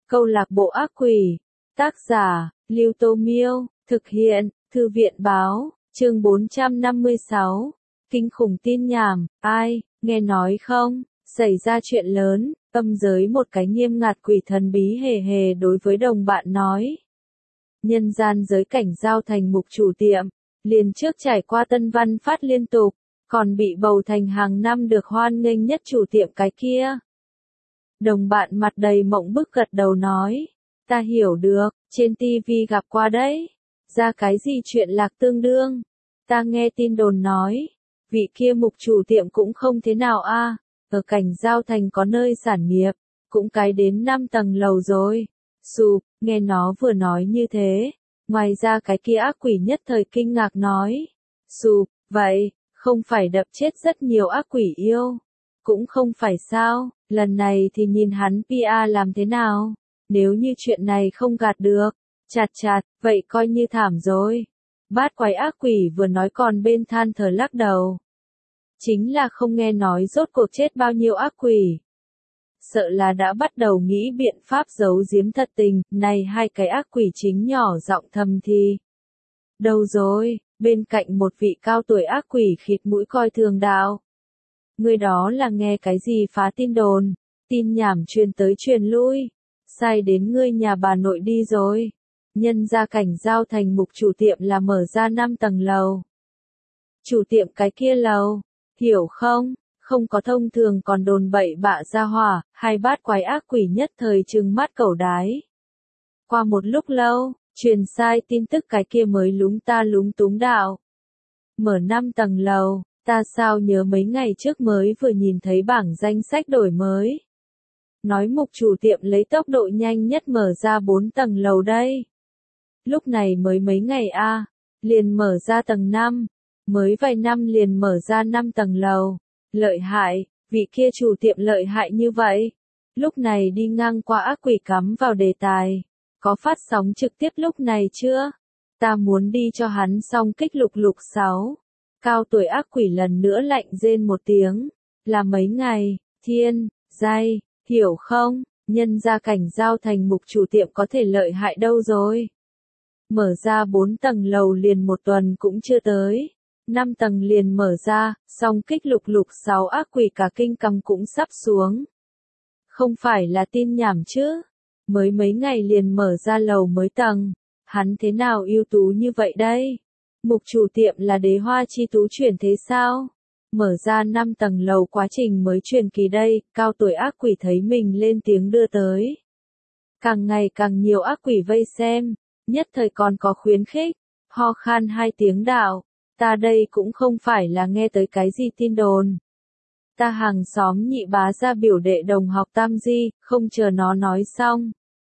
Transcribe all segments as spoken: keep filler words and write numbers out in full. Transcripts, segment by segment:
Câu lạc bộ ác quỷ. Tác giả, Lưu Tô Miêu. Thực hiện, Thư viện Báo. Chương bốn trăm năm mươi sáu. Kinh khủng tin nhảm. Ai, nghe nói không? Xảy ra chuyện lớn. Âm giới một cái nghiêm ngặt quỷ thần bí hề hề đối với đồng bạn nói. Nhân gian giới cảnh giao thành mục chủ tiệm. Liền trước trải qua tân văn phát liên tục. Còn bị bầu thành hàng năm được hoan nghênh nhất chủ tiệm cái kia. Đồng bạn mặt đầy mộng bức gật đầu nói. Ta hiểu được, trên tivi gặp qua đấy. Ra cái gì chuyện lạc tương đương. Ta nghe tin đồn nói. Vị kia mục chủ tiệm cũng không thế nào a. Ở cảnh giao thành có nơi sản nghiệp. Cũng cái đến năm tầng lầu rồi. Sụp, nghe nó vừa nói như thế. Ngoài ra cái kia ác quỷ nhất thời kinh ngạc nói. Sụp, vậy, không phải đập chết rất nhiều ác quỷ yêu. Cũng không phải sao, lần này thì nhìn hắn pê e làm thế nào. Nếu như chuyện này không gạt được, chặt chặt, vậy coi như thảm rồi. Bát quái ác quỷ vừa nói còn bên than thở lắc đầu. Chính là không nghe nói rốt cuộc chết bao nhiêu ác quỷ. Sợ là đã bắt đầu nghĩ biện pháp giấu giếm thật tình, này hai cái ác quỷ chính nhỏ giọng thầm thì. Đâu rồi, bên cạnh một vị cao tuổi ác quỷ khịt mũi coi thường đạo. Người đó là nghe cái gì phá tin đồn, tin nhảm truyền tới truyền lui, sai đến ngươi nhà bà nội đi rồi. Nhân ra cảnh giao thành mục chủ tiệm là mở ra năm tầng lầu. Chủ tiệm cái kia lầu, hiểu không, không có thông thường còn đồn bậy bạ ra hỏa, hai bát quái ác quỷ nhất thời trừng mắt cẩu đái. Qua một lúc lâu, truyền sai tin tức cái kia mới lúng ta lúng túng đạo. Mở năm tầng lầu. Ta sao nhớ mấy ngày trước mới vừa nhìn thấy bảng danh sách đổi mới. Nói mục chủ tiệm lấy tốc độ nhanh nhất mở ra bốn tầng lầu đây. Lúc này mới mấy ngày a, à, liền mở ra tầng năm, mới vài năm liền mở ra năm tầng lầu. Lợi hại, vị kia chủ tiệm lợi hại như vậy. Lúc này đi ngang qua ác quỷ cắm vào đề tài. Có phát sóng trực tiếp lúc này chưa? Ta muốn đi cho hắn xong kích lục lục sáu. Cao tuổi ác quỷ lần nữa lạnh rên một tiếng, là mấy ngày, thiên, giai, hiểu không, nhân ra cảnh giao thành mục chủ tiệm có thể lợi hại đâu rồi. Mở ra bốn tầng lầu liền một tuần cũng chưa tới, năm tầng liền mở ra, song kích lục lục sáu ác quỷ cả kinh cầm cũng sắp xuống. Không phải là tin nhảm chứ, mới mấy ngày liền mở ra lầu mới tầng, hắn thế nào ưu tú như vậy đây? Mục chủ tiệm là đế hoa chi tú chuyển thế sao? Mở ra năm tầng lầu quá trình mới truyền kỳ đây, cao tuổi ác quỷ thấy mình lên tiếng đưa tới. Càng ngày càng nhiều ác quỷ vây xem, nhất thời còn có khuyến khích, ho khan hai tiếng đạo, ta đây cũng không phải là nghe tới cái gì tin đồn. Ta hàng xóm nhị bá ra biểu đệ đồng học tam di, không chờ nó nói xong.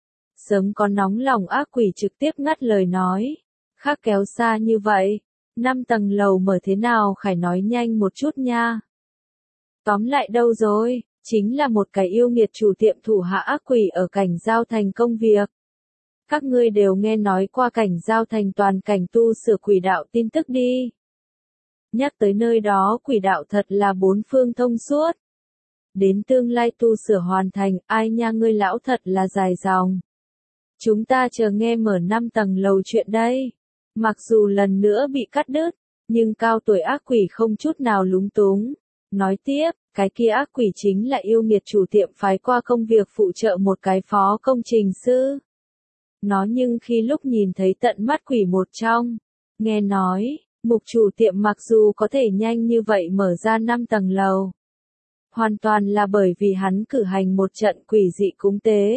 Sớm có nóng lòng ác quỷ trực tiếp ngắt lời nói. Khác kéo xa như vậy, năm tầng lầu mở thế nào phải nói nhanh một chút nha. Tóm lại đâu rồi, chính là một cái yêu nghiệt chủ tiệm thủ hạ ác quỷ ở cảnh giao thành công việc. Các ngươi đều nghe nói qua cảnh giao thành toàn cảnh tu sửa quỷ đạo tin tức đi. Nhắc tới nơi đó quỷ đạo thật là bốn phương thông suốt. Đến tương lai tu sửa hoàn thành, ai nha ngươi lão thật là dài dòng. Chúng ta chờ nghe mở năm tầng lầu chuyện đây. Mặc dù lần nữa bị cắt đứt, nhưng cao tuổi ác quỷ không chút nào lúng túng. Nói tiếp, cái kia ác quỷ chính là yêu nghiệt chủ tiệm phái qua công việc phụ trợ một cái phó công trình sư. Nó nhưng khi lúc nhìn thấy tận mắt quỷ một trong, nghe nói, mục chủ tiệm mặc dù có thể nhanh như vậy mở ra năm tầng lầu. Hoàn toàn là bởi vì hắn cử hành một trận quỷ dị cúng tế.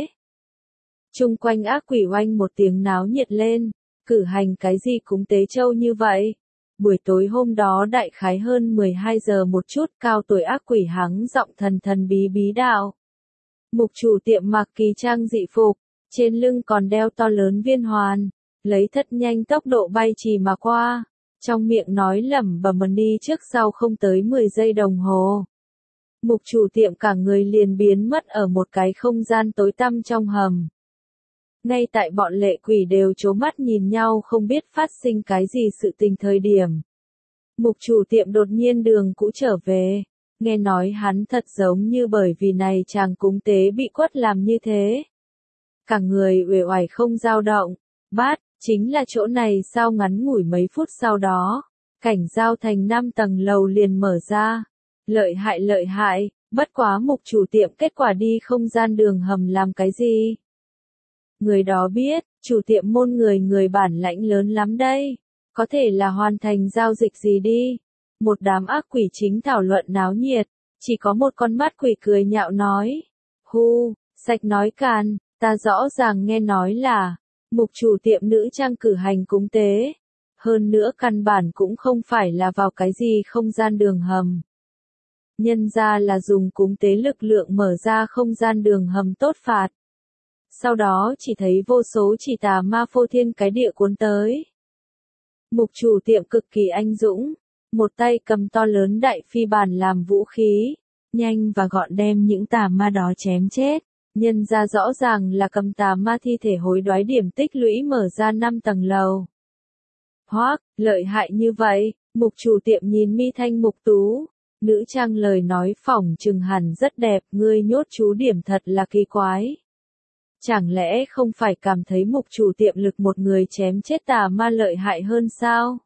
Chung quanh ác quỷ oanh một tiếng náo nhiệt lên. Cử hành cái gì cúng tế châu như vậy? Buổi tối hôm đó đại khái hơn mười hai giờ một chút cao tuổi ác quỷ hắng giọng thần thần bí bí đạo. Mục chủ tiệm mặc kỳ trang dị phục, trên lưng còn đeo to lớn viên hoàn, lấy thật nhanh tốc độ bay trì mà qua, trong miệng nói lẩm bẩm đi trước sau không tới mười giây đồng hồ. Mục chủ tiệm cả người liền biến mất ở một cái không gian tối tăm trong hầm. Ngay tại bọn lệ quỷ đều trố mắt nhìn nhau không biết phát sinh cái gì sự tình thời điểm. Mục chủ tiệm đột nhiên đường cũ trở về, nghe nói hắn thật giống như bởi vì này chàng cúng tế bị quất làm như thế. cả người uể oải không dao động. Bát, chính là chỗ này sao ngắn ngủi mấy phút sau đó, cảnh giao thành năm tầng lầu liền mở ra. Lợi hại lợi hại, bất quá Mục chủ tiệm kết quả đi không gian đường hầm làm cái gì? Người đó biết, chủ tiệm môn người người bản lãnh lớn lắm đây, có thể là hoàn thành giao dịch gì đi. Một đám ác quỷ chính thảo luận náo nhiệt, chỉ có một con mắt quỷ cười nhạo nói. Hu, sạch nói càn, ta rõ ràng nghe nói là, Mục chủ tiệm nữ trang cử hành cúng tế. Hơn nữa căn bản cũng không phải là vào cái gì không gian đường hầm. Nhân ra là dùng cúng tế lực lượng mở ra không gian đường hầm tốt phạt. Sau đó chỉ thấy vô số chỉ tà ma phô thiên cái địa cuốn tới. Mục chủ tiệm cực kỳ anh dũng, một tay cầm to lớn đại phi bàn làm vũ khí, nhanh và gọn đem những tà ma đó chém chết. Nhân ra rõ ràng là cầm tà ma thi thể hối đoái điểm tích lũy mở ra năm tầng lầu. Hoác, lợi hại như vậy, Mục chủ tiệm nhìn mi thanh mục tú. Nữ trang lời nói phỏng chừng hẳn rất đẹp, ngươi nhốt chú điểm thật là kỳ quái. Chẳng lẽ không phải cảm thấy Mục chủ tiệm lực một người chém chết tà ma lợi hại hơn sao?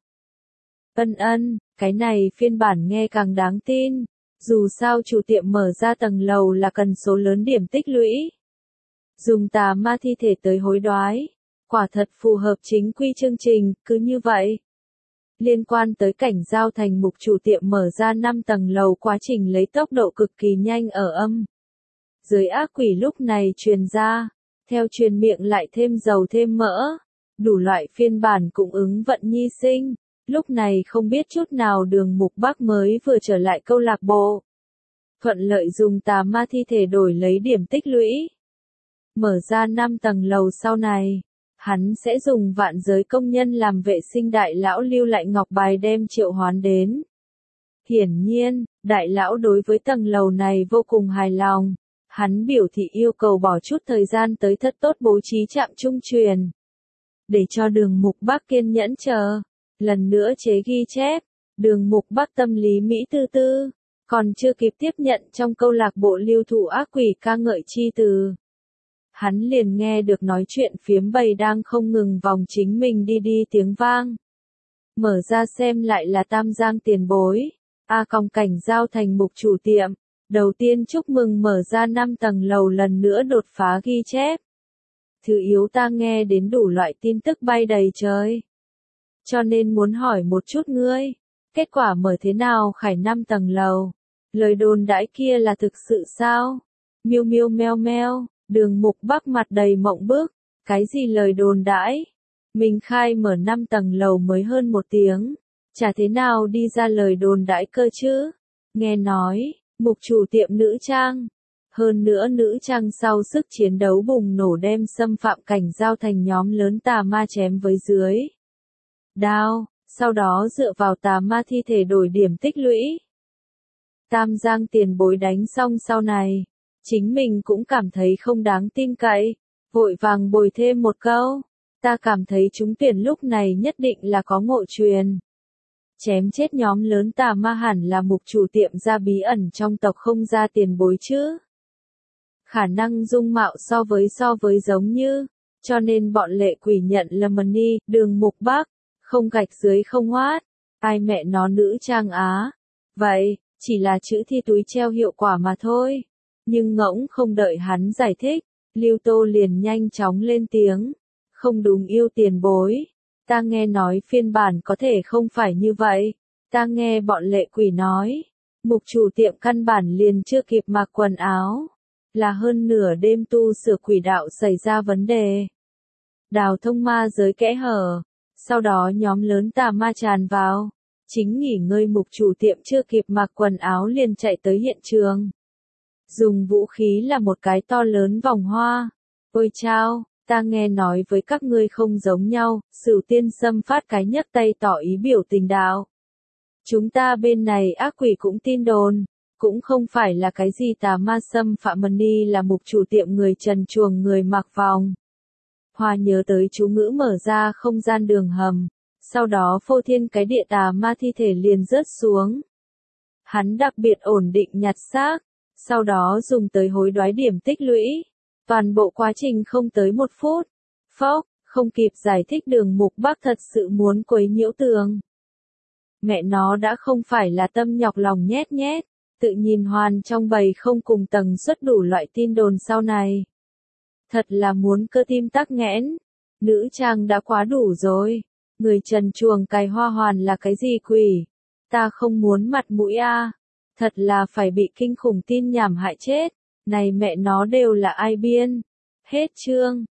Ân ân, cái này phiên bản nghe càng đáng tin. Dù sao chủ tiệm mở ra tầng lầu là cần số lớn điểm tích lũy. Dùng tà ma thi thể tới hối đoái. Quả thật phù hợp chính quy chương trình, cứ như vậy. Liên quan tới cảnh giao thành Mục chủ tiệm mở ra năm tầng lầu quá trình lấy tốc độ cực kỳ nhanh ở âm. Dưới ác quỷ lúc này truyền ra, theo truyền miệng lại thêm dầu thêm mỡ, đủ loại phiên bản cũng ứng vận nhi sinh. Lúc này không biết chút nào Đường Mục Bắc mới vừa trở lại câu lạc bộ. Thuận lợi dùng tà ma thi thể đổi lấy điểm tích lũy. Mở ra năm tầng lầu sau này, hắn sẽ dùng vạn giới công nhân làm vệ sinh đại lão lưu lại ngọc bài đem triệu hoán đến. Hiển nhiên, đại lão đối với tầng lầu này vô cùng hài lòng. Hắn biểu thị yêu cầu bỏ chút thời gian tới thật tốt bố trí trạm trung truyền. Để cho Đường Mục Bắc kiên nhẫn chờ. Lần nữa chế ghi chép, Đường Mục Bắc tâm lý Mỹ tư tư, còn chưa kịp tiếp nhận trong câu lạc bộ lưu thủ ác quỷ ca ngợi chi từ. Hắn liền nghe được nói chuyện phiếm bầy đang không ngừng vòng chính mình đi đi tiếng vang. Mở ra xem lại là Tam Giang tiền bối, A còng cảnh giao thành Mục chủ tiệm. Đầu tiên chúc mừng mở ra năm tầng lầu lần nữa đột phá ghi chép. Thứ yếu ta nghe đến đủ loại tin tức bay đầy trời. Cho nên muốn hỏi một chút ngươi, kết quả mở thế nào khải năm tầng lầu? Lời đồn đãi kia là thực sự sao? Miêu miêu meo meo, Đường Mục Bắc mặt đầy mộng bức, cái gì lời đồn đãi? Mình khai mở năm tầng lầu mới hơn một tiếng, chả thế nào đi ra lời đồn đãi cơ chứ? Nghe nói, Mục chủ tiệm nữ trang, hơn nữa nữ trang sau sức chiến đấu bùng nổ đem xâm phạm cảnh giao thành nhóm lớn tà ma chém với dưới đao, sau đó dựa vào tà ma thi thể đổi điểm tích lũy. Tam Giang tiền bối đánh xong sau này, chính mình cũng cảm thấy không đáng tin cậy, vội vàng bồi thêm một câu, ta cảm thấy trúng tuyển lúc này nhất định là có ngộ truyền. Chém chết nhóm lớn tà ma hẳn là Mục chủ tiệm ra bí ẩn trong tộc không ra tiền bối chứ. Khả năng dung mạo so với so với giống như, cho nên bọn lệ quỷ nhận là money, Đường Mục Bắc, không gạch dưới không hoát, ai mẹ nó nữ trang á. Vậy, chỉ là chữ thi túi treo hiệu quả mà thôi. Nhưng ngỗng không đợi hắn giải thích, Lưu Tô liền nhanh chóng lên tiếng. Không đúng yêu tiền bối. Ta nghe nói phiên bản có thể không phải như vậy. Ta nghe bọn lệ quỷ nói. Mục chủ tiệm căn bản liền chưa kịp mặc quần áo. Là hơn nửa đêm tu sửa quỷ đạo xảy ra vấn đề. Đào thông ma giới kẽ hở. Sau đó nhóm lớn tà ma tràn vào. Chính nghỉ ngơi Mục chủ tiệm chưa kịp mặc quần áo liền chạy tới hiện trường. Dùng vũ khí là một cái to lớn vòng hoa. Ôi chao, ta nghe nói với các ngươi không giống nhau, Sửu Tiên Sâm phát cái nhấc tay tỏ ý biểu tình đạo. Chúng ta bên này ác quỷ cũng tin đồn, cũng không phải là cái gì tà ma xâm phạm money là Mục chủ tiệm người trần truồng người mặc vòng. Hoa nhớ tới chú ngữ mở ra không gian đường hầm, sau đó phô thiên cái địa tà ma thi thể liền rớt xuống. Hắn đặc biệt ổn định nhặt xác, sau đó dùng tới hối đoái điểm tích lũy. Toàn bộ quá trình không tới một phút. Phốc, không kịp giải thích Đường Mục Bắc thật sự muốn quấy nhiễu tường. Mẹ nó đã không phải là tâm nhọc lòng nhét nhét, tự nhìn hoàn trong bầy không cùng tầng suất đủ loại tin đồn sau này. Thật là muốn cơ tim tắc nghẽn. Nữ trang đã quá đủ rồi. Người trần chuồng cài hoa hoàn là cái gì quỷ? Ta không muốn mặt mũi a. Thật là phải bị kinh khủng tin nhảm hại chết. Này mẹ nó đều là ai biên. Hết chương.